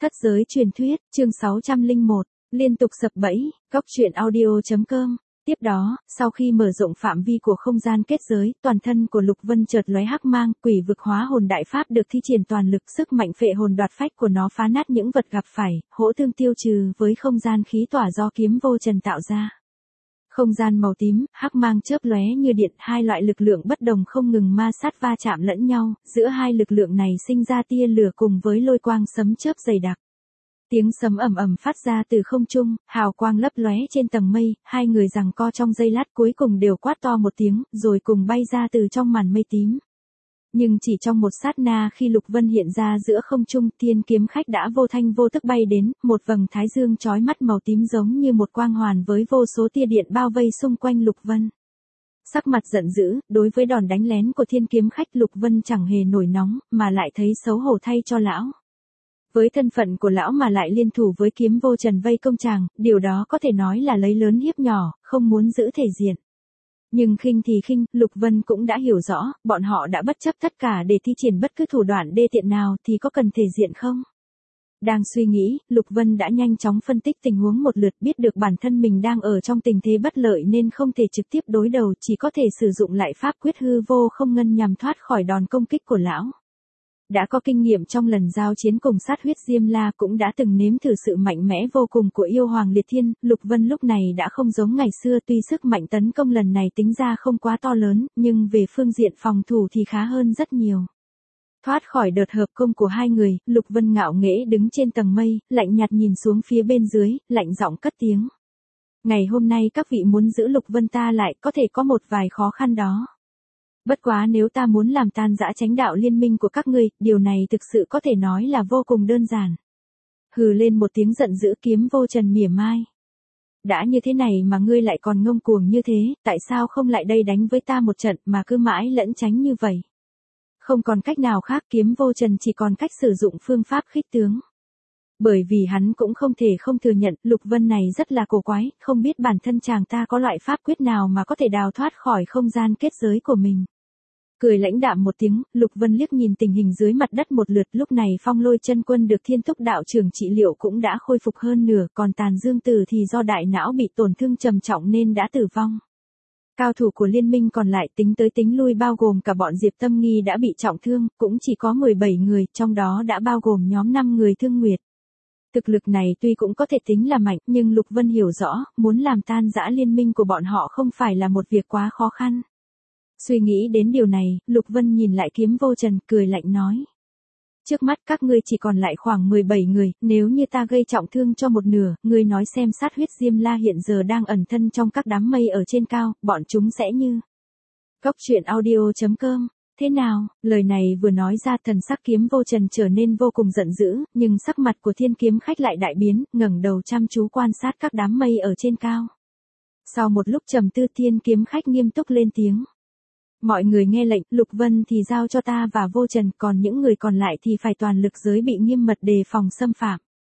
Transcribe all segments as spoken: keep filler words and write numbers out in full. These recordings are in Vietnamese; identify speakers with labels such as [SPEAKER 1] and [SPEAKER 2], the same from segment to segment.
[SPEAKER 1] Thất giới truyền thuyết, chương sáu trăm lẻ một, liên tục sập bẫy, góc truyện audio chấm com. Tiếp đó, sau khi mở rộng phạm vi của không gian kết giới, toàn thân của Lục Vân chợt lóe hắc mang, quỷ vực hóa hồn đại pháp được thi triển toàn lực, sức mạnh phệ hồn đoạt phách của nó phá nát những vật gặp phải, hỗ thương tiêu trừ với không gian khí tỏa do kiếm vô trần tạo ra. Không gian màu tím, hắc mang chớp lóe như điện, hai loại lực lượng bất đồng không ngừng ma sát va chạm lẫn nhau, giữa hai lực lượng này sinh ra tia lửa cùng với lôi quang sấm chớp dày đặc. Tiếng sấm ầm ầm phát ra từ không trung, hào quang lấp lóe trên tầng mây, hai người giằng co trong giây lát cuối cùng đều quát to một tiếng, rồi cùng bay ra từ trong màn mây tím. Nhưng chỉ trong một sát na khi Lục Vân hiện ra giữa không trung, Thiên Kiếm Khách đã vô thanh vô tức bay đến, một vầng thái dương chói mắt màu tím giống như một quang hoàn với vô số tia điện bao vây xung quanh Lục Vân. Sắc mặt giận dữ, đối với đòn đánh lén của Thiên Kiếm Khách Lục Vân chẳng hề nổi nóng, mà lại thấy xấu hổ thay cho lão. Với thân phận của lão mà lại liên thủ với kiếm vô trần vây công chàng, điều đó có thể nói là lấy lớn hiếp nhỏ, không muốn giữ thể diện. Nhưng khinh thì khinh, Lục Vân cũng đã hiểu rõ, bọn họ đã bất chấp tất cả để thi triển bất cứ thủ đoạn đê tiện nào thì có cần thể diện không? Đang suy nghĩ, Lục Vân đã nhanh chóng phân tích tình huống một lượt, biết được bản thân mình đang ở trong tình thế bất lợi nên không thể trực tiếp đối đầu, chỉ có thể sử dụng lại pháp quyết hư vô không ngân nhằm thoát khỏi đòn công kích của lão. Đã có kinh nghiệm trong lần giao chiến cùng sát huyết Diêm La, cũng đã từng nếm thử sự mạnh mẽ vô cùng của yêu hoàng liệt thiên, Lục Vân lúc này đã không giống ngày xưa, tuy sức mạnh tấn công lần này tính ra không quá to lớn, nhưng về phương diện phòng thủ thì khá hơn rất nhiều. Thoát khỏi đợt hợp công của hai người, Lục Vân ngạo nghễ đứng trên tầng mây, lạnh nhạt nhìn xuống phía bên dưới, lạnh giọng cất tiếng. Ngày hôm nay các vị muốn giữ Lục Vân ta lại, có thể có một vài khó khăn đó. Bất quá nếu ta muốn làm tan rã chánh đạo liên minh của các ngươi, điều này thực sự có thể nói là vô cùng đơn giản. Hừ lên một tiếng giận dữ, kiếm vô trần mỉa mai. Đã như thế này mà ngươi lại còn ngông cuồng như thế, tại sao không lại đây đánh với ta một trận mà cứ mãi lẫn tránh như vậy? Không còn cách nào khác, kiếm vô trần chỉ còn cách sử dụng phương pháp khích tướng. Bởi vì hắn cũng không thể không thừa nhận, Lục Vân này rất là cổ quái, không biết bản thân chàng ta có loại pháp quyết nào mà có thể đào thoát khỏi không gian kết giới của mình. Cười lãnh đạm một tiếng, Lục Vân liếc nhìn tình hình dưới mặt đất một lượt, lúc này Phong Lôi Chân Quân được Thiên Túc đạo trưởng trị liệu cũng đã khôi phục hơn nửa, còn Tàn Dương Tử thì do đại não bị tổn thương trầm trọng nên đã tử vong. Cao thủ của liên minh còn lại tính tới tính lui bao gồm cả bọn Diệp Tâm Nghi đã bị trọng thương, cũng chỉ có mười bảy người, trong đó đã bao gồm nhóm năm người Thương Nguyệt. Thực lực này tuy cũng có thể tính là mạnh, nhưng Lục Vân hiểu rõ, muốn làm tan rã liên minh của bọn họ không phải là một việc quá khó khăn. Suy nghĩ đến điều này, Lục Vân nhìn lại kiếm vô trần, cười lạnh nói. Trước mắt các ngươi chỉ còn lại khoảng mười bảy người, nếu như ta gây trọng thương cho một nửa, ngươi nói xem sát huyết Diêm La hiện giờ đang ẩn thân trong các đám mây ở trên cao, bọn chúng sẽ như. Góc truyện audio chấm com. Thế nào? Lời này vừa nói ra, thần sắc kiếm vô trần trở nên vô cùng giận dữ, nhưng sắc mặt của Thiên Kiếm Khách lại đại biến, ngẩng đầu chăm chú quan sát các đám mây ở trên cao. Sau một lúc trầm tư, Thiên Kiếm Khách nghiêm túc lên tiếng. Mọi người nghe lệnh, Lục Vân thì giao cho ta và vô trần, còn những người còn lại thì phải toàn lực giới bị nghiêm mật đề phòng xâm phạm.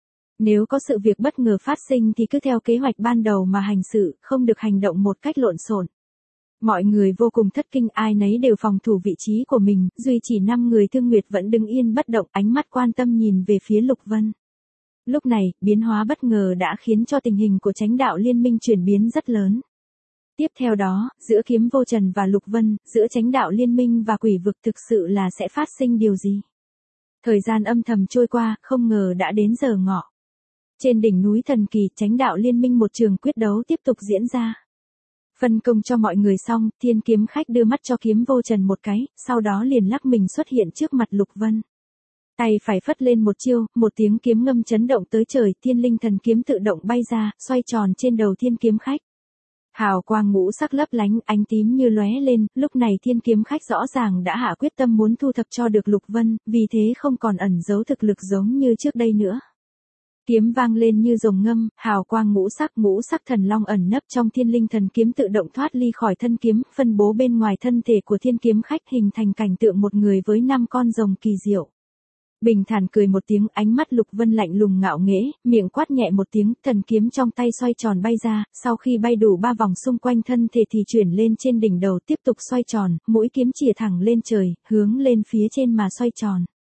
[SPEAKER 1] Nếu có sự việc bất ngờ phát sinh thì cứ theo kế hoạch ban đầu mà hành sự, không được hành động một cách lộn xộn. Mọi người vô cùng thất kinh, ai nấy đều phòng thủ vị trí của mình, duy chỉ năm người Thương Nguyệt vẫn đứng yên bất động, ánh mắt quan tâm nhìn về phía Lục Vân. Lúc này, biến hóa bất ngờ đã khiến cho tình hình của chánh đạo liên minh chuyển biến rất lớn. Tiếp theo đó, giữa kiếm vô trần và Lục Vân, giữa chánh đạo liên minh và quỷ vực thực sự là sẽ phát sinh điều gì? Thời gian âm thầm trôi qua, không ngờ đã đến giờ ngọ. Trên đỉnh núi thần kỳ, chánh đạo liên minh một trường quyết đấu tiếp tục diễn ra. Phân công cho mọi người xong, Thiên Kiếm Khách đưa mắt cho kiếm vô trần một cái, sau đó liền lắc mình xuất hiện trước mặt Lục Vân. Tay phải phất lên một chiêu, một tiếng kiếm ngâm chấn động tới trời, thiên linh thần kiếm tự động bay ra, xoay tròn trên đầu Thiên Kiếm Khách. Hào quang ngũ sắc lấp lánh, ánh tím như lóe lên, lúc này Thiên Kiếm Khách rõ ràng đã hạ quyết tâm muốn thu thập cho được Lục Vân, vì thế không còn ẩn giấu thực lực giống như trước đây nữa. Kiếm vang lên như rồng ngâm, hào quang ngũ sắc, ngũ sắc thần long ẩn nấp trong thiên linh thần kiếm tự động thoát ly khỏi thân kiếm, phân bố bên ngoài thân thể của Thiên Kiếm Khách, hình thành cảnh tượng một người với năm con rồng kỳ diệu. Bình thản cười một tiếng, ánh mắt Lục Vân lạnh lùng ngạo nghễ, miệng quát nhẹ một tiếng, thần kiếm trong tay xoay tròn bay ra, sau khi bay đủ ba vòng xung quanh thân thể thì chuyển lên trên đỉnh đầu, tiếp tục xoay tròn, mũi kiếm chìa thẳng lên trời, hướng lên phía trên mà xoay tròn.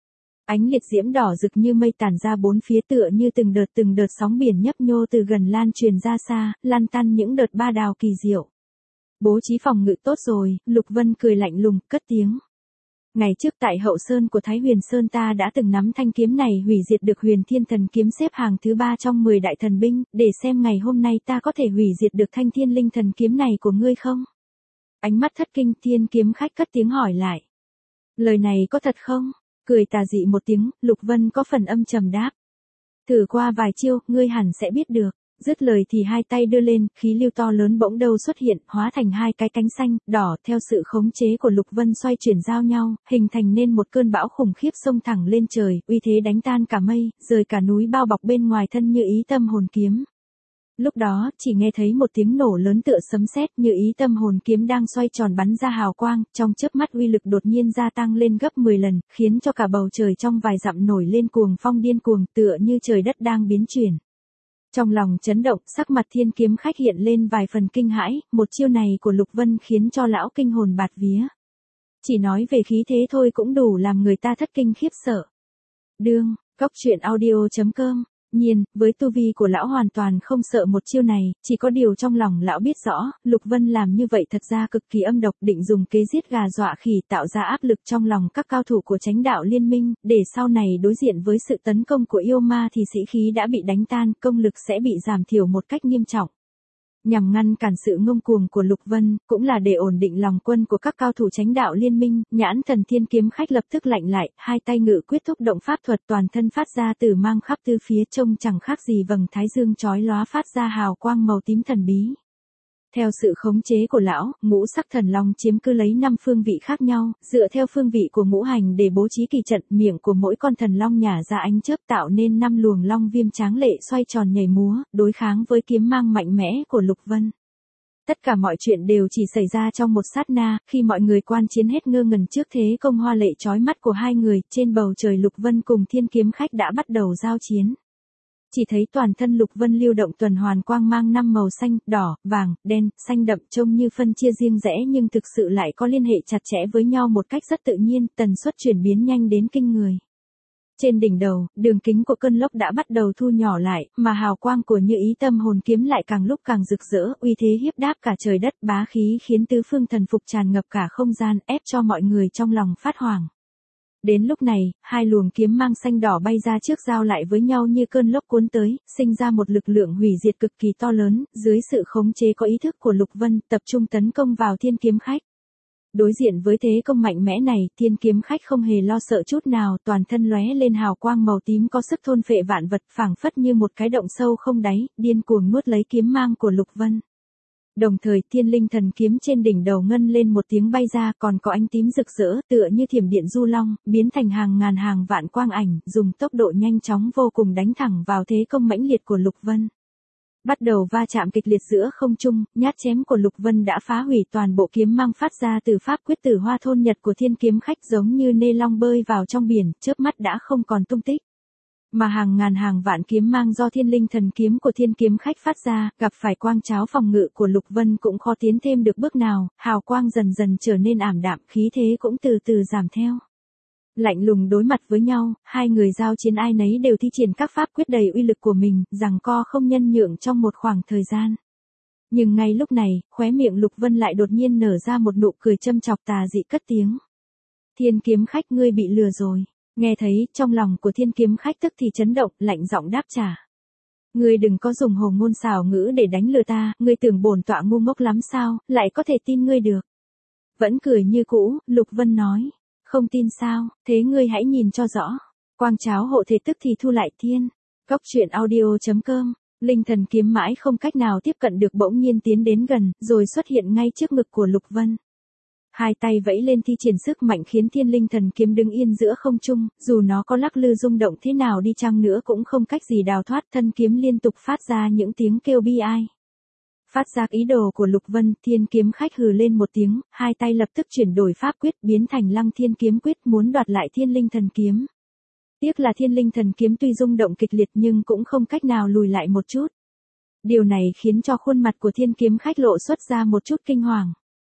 [SPEAKER 1] Ánh liệt diễm đỏ rực như mây tản ra bốn phía tựa như từng đợt từng đợt sóng biển nhấp nhô từ gần lan truyền ra xa, lan tăn những đợt ba đào kỳ diệu. Bố trí phòng ngự tốt rồi, Lục Vân cười lạnh lùng, cất tiếng. Ngày trước tại hậu sơn của Thái Huyền Sơn ta đã từng nắm thanh kiếm này hủy diệt được Huyền Thiên Thần kiếm xếp hàng thứ ba trong mười đại thần binh, để xem ngày hôm nay ta có thể hủy diệt được thanh Thiên Linh Thần kiếm này của ngươi không? Ánh mắt thất kinh Thiên kiếm khách cất tiếng hỏi lại. Lời này có thật không? Cười tà dị một tiếng, Lục Vân có phần âm trầm đáp. Thử qua vài chiêu, ngươi hẳn sẽ biết được. Dứt lời thì hai tay đưa lên, khí lưu to lớn bỗng đâu xuất hiện, hóa thành hai cái cánh xanh, đỏ, theo sự khống chế của Lục Vân xoay chuyển giao nhau, hình thành nên một cơn bão khủng khiếp xông thẳng lên trời, uy thế đánh tan cả mây, rời cả núi bao bọc bên ngoài thân Như Ý Tâm hồn kiếm. Lúc đó, chỉ nghe thấy một tiếng nổ lớn tựa sấm sét, Như Ý Tâm hồn kiếm đang xoay tròn bắn ra hào quang, trong chớp mắt uy lực đột nhiên gia tăng lên gấp mười lần, khiến cho cả bầu trời trong vài dặm nổi lên cuồng phong điên cuồng, tựa như trời đất đang biến chuyển. Trong lòng chấn động, sắc mặt Thiên kiếm khách hiện lên vài phần kinh hãi, một chiêu này của Lục Vân khiến cho lão kinh hồn bạt vía. Chỉ nói về khí thế thôi cũng đủ làm người ta thất kinh khiếp sợ. Đương, Cốc Truyện Audio chấm com. Nhiên, với tu vi của lão hoàn toàn không sợ một chiêu này, chỉ có điều trong lòng lão biết rõ, Lục Vân làm như vậy thật ra cực kỳ âm độc, định dùng kế giết gà dọa khỉ tạo ra áp lực trong lòng các cao thủ của Chánh đạo liên minh, để sau này đối diện với sự tấn công của yêu ma thì sĩ khí đã bị đánh tan, công lực sẽ bị giảm thiểu một cách nghiêm trọng. Nhằm ngăn cản sự ngông cuồng của Lục Vân, cũng là để ổn định lòng quân của các cao thủ Chánh đạo liên minh, nhãn thần Thiên kiếm khách lập tức lạnh lại, hai tay ngự quyết thúc động pháp thuật toàn thân phát ra từ mang khắp tư phía trông chẳng khác gì vầng thái dương chói lóa phát ra hào quang màu tím thần bí. Theo sự khống chế của lão, ngũ sắc thần long chiếm cứ lấy năm phương vị khác nhau, dựa theo phương vị của ngũ hành để bố trí kỳ trận, miệng của mỗi con thần long nhả ra ánh chớp tạo nên năm luồng long viêm tráng lệ xoay tròn nhảy múa, đối kháng với kiếm mang mạnh mẽ của Lục Vân. Tất cả mọi chuyện đều chỉ xảy ra trong một sát na, khi mọi người quan chiến hết ngơ ngẩn trước thế công hoa lệ chói mắt của hai người, trên bầu trời Lục Vân cùng Thiên kiếm khách đã bắt đầu giao chiến. Chỉ thấy toàn thân Lục Vân lưu động tuần hoàn quang mang năm màu xanh, đỏ, vàng, đen, xanh đậm trông như phân chia riêng rẽ nhưng thực sự lại có liên hệ chặt chẽ với nhau một cách rất tự nhiên, tần suất chuyển biến nhanh đến kinh người. Trên đỉnh đầu, đường kính của cơn lốc đã bắt đầu thu nhỏ lại, mà hào quang của Như Ý Tâm hồn kiếm lại càng lúc càng rực rỡ, uy thế hiếp đáp cả trời đất, bá khí khiến tứ phương thần phục tràn ngập cả không gian, ép cho mọi người trong lòng phát hoảng. Đến lúc này, hai luồng kiếm mang xanh đỏ bay ra trước giao lại với nhau như cơn lốc cuốn tới, sinh ra một lực lượng hủy diệt cực kỳ to lớn, dưới sự khống chế có ý thức của Lục Vân, tập trung tấn công vào Thiên kiếm khách. Đối diện với thế công mạnh mẽ này, Thiên kiếm khách không hề lo sợ chút nào, toàn thân lóe lên hào quang màu tím có sức thôn phệ vạn vật, phảng phất như một cái động sâu không đáy, điên cuồng nuốt lấy kiếm mang của Lục Vân. Đồng thời Thiên Linh Thần kiếm trên đỉnh đầu ngân lên một tiếng bay ra, còn có ánh tím rực rỡ, tựa như thiểm điện du long, biến thành hàng ngàn hàng vạn quang ảnh, dùng tốc độ nhanh chóng vô cùng đánh thẳng vào thế công mãnh liệt của Lục Vân. Bắt đầu va chạm kịch liệt giữa không trung, nhát chém của Lục Vân đã phá hủy toàn bộ kiếm mang phát ra từ pháp quyết Tử Hoa thôn nhật của Thiên kiếm khách, giống như nê long bơi vào trong biển, chớp mắt đã không còn tung tích. Mà hàng ngàn hàng vạn kiếm mang do Thiên Linh Thần kiếm của Thiên kiếm khách phát ra, gặp phải quang cháo phòng ngự của Lục Vân cũng khó tiến thêm được bước nào, hào quang dần dần trở nên ảm đạm, khí thế cũng từ từ giảm theo. Lạnh lùng đối mặt với nhau, hai người giao chiến ai nấy đều thi triển các pháp quyết đầy uy lực của mình, giằng co không nhân nhượng trong một khoảng thời gian. Nhưng ngay lúc này, khóe miệng Lục Vân lại đột nhiên nở ra một nụ cười châm chọc tà dị, cất tiếng. Thiên kiếm khách, ngươi bị lừa rồi. Nghe thấy, trong lòng của Thiên kiếm khách tức thì chấn động, lạnh giọng đáp trả. Ngươi đừng có dùng hồ ngôn xảo ngữ để đánh lừa ta, ngươi tưởng bổn tọa ngu ngốc lắm sao, lại có thể tin ngươi được. Vẫn cười như cũ, Lục Vân nói. Không tin sao, thế ngươi hãy nhìn cho rõ. Quang cháo hộ thể tức thì thu lại thiên. Cốc Truyện Audio chấm com. Linh thần kiếm mãi không cách nào tiếp cận được bỗng nhiên tiến đến gần, rồi xuất hiện ngay trước ngực của Lục Vân. Hai tay vẫy lên thi triển sức mạnh khiến Thiên Linh Thần kiếm đứng yên giữa không trung, dù nó có lắc lư rung động thế nào đi chăng nữa cũng không cách gì đào thoát, thân kiếm liên tục phát ra những tiếng kêu bi ai. Phát giác ý đồ của Lục Vân, Thiên kiếm khách hừ lên một tiếng, hai tay lập tức chuyển đổi pháp quyết biến thành Lăng Thiên kiếm quyết muốn đoạt lại Thiên Linh Thần kiếm. Tiếc là Thiên Linh Thần kiếm tuy rung động kịch liệt nhưng cũng không cách nào lùi lại một chút. Điều này khiến cho khuôn mặt của Thiên kiếm khách lộ xuất ra một chút kinh hoàng.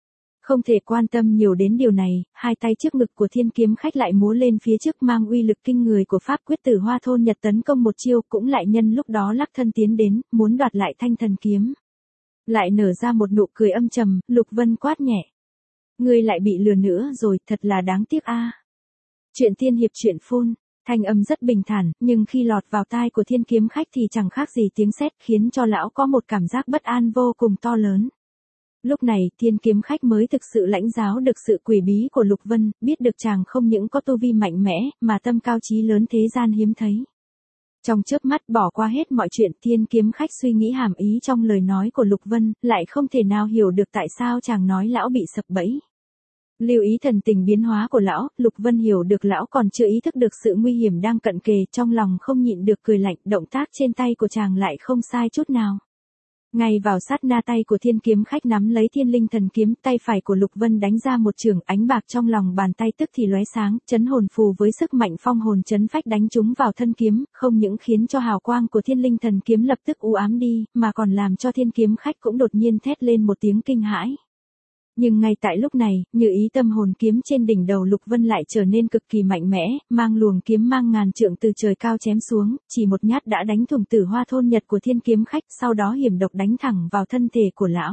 [SPEAKER 1] Không thể quan tâm nhiều đến điều này, hai tay trước ngực của thiên kiếm khách lại múa lên phía trước mang uy lực kinh người của pháp quyết Tử Hoa Thôn Nhật tấn công một chiêu, cũng lại nhân lúc đó lắc thân tiến đến, muốn đoạt lại thanh thần kiếm. Lại nở ra một nụ cười âm trầm, Lục Vân quát nhẹ. Ngươi lại bị lừa nữa rồi, thật là đáng tiếc a. Chuyện tiên hiệp truyện phun, thanh âm rất bình thản, nhưng khi lọt vào tai của thiên kiếm khách thì chẳng khác gì tiếng sét, khiến cho lão có một cảm giác bất an vô cùng to lớn. Lúc này, thiên kiếm khách mới thực sự lãnh giáo được sự quỷ bí của Lục Vân, biết được chàng không những có tu vi mạnh mẽ, mà tâm cao chí lớn thế gian hiếm thấy. Trong chớp mắt bỏ qua hết mọi chuyện, thiên kiếm khách suy nghĩ hàm ý trong lời nói của Lục Vân, lại không thể nào hiểu được tại sao chàng nói lão bị sập bẫy. Lưu ý thần tình biến hóa của lão, Lục Vân hiểu được lão còn chưa ý thức được sự nguy hiểm đang cận kề, trong lòng không nhịn được cười lạnh, động tác trên tay của chàng lại không sai chút nào. Ngay vào sát na tay của thiên kiếm khách nắm lấy thiên linh thần kiếm, tay phải của Lục Vân đánh ra một chưởng, ánh bạc trong lòng bàn tay tức thì lóe sáng, chấn hồn phù với sức mạnh phong hồn chấn phách đánh trúng vào thân kiếm, không những khiến cho hào quang của thiên linh thần kiếm lập tức u ám đi, mà còn làm cho thiên kiếm khách cũng đột nhiên thét lên một tiếng kinh hãi. Nhưng ngay tại lúc này, như ý tâm hồn kiếm trên đỉnh đầu Lục Vân lại trở nên cực kỳ mạnh mẽ, mang luồng kiếm mang ngàn trượng từ trời cao chém xuống, chỉ một nhát đã đánh thủng Tử Hoa Thôn Nhật của thiên kiếm khách, sau đó hiểm độc đánh thẳng vào thân thể của lão.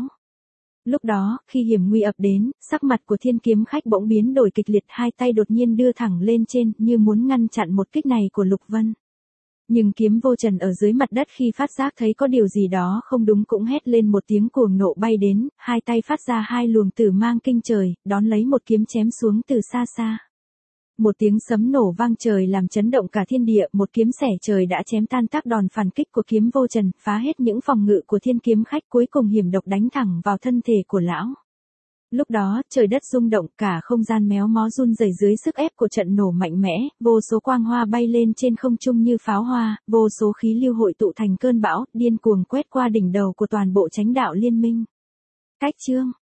[SPEAKER 1] Lúc đó, khi hiểm nguy ập đến, sắc mặt của thiên kiếm khách bỗng biến đổi kịch liệt, hai tay đột nhiên đưa thẳng lên trên, như muốn ngăn chặn một kích này của Lục Vân. Nhưng kiếm vô trần ở dưới mặt đất khi phát giác thấy có điều gì đó không đúng cũng hét lên một tiếng cuồng nộ bay đến, hai tay phát ra hai luồng tử mang kinh trời, đón lấy một kiếm chém xuống từ xa xa. Một tiếng sấm nổ vang trời làm chấn động cả thiên địa, một kiếm xẻ trời đã chém tan tác đòn phản kích của kiếm vô trần, phá hết những phòng ngự của thiên kiếm khách, cuối cùng hiểm độc đánh thẳng vào thân thể của lão. Lúc đó, trời đất rung động, cả không gian méo mó run rẩy dưới sức ép của trận nổ mạnh mẽ, vô số quang hoa bay lên trên không trung như pháo hoa, vô số khí lưu hội tụ thành cơn bão, điên cuồng quét qua đỉnh đầu của toàn bộ chánh đạo liên minh. Cách chương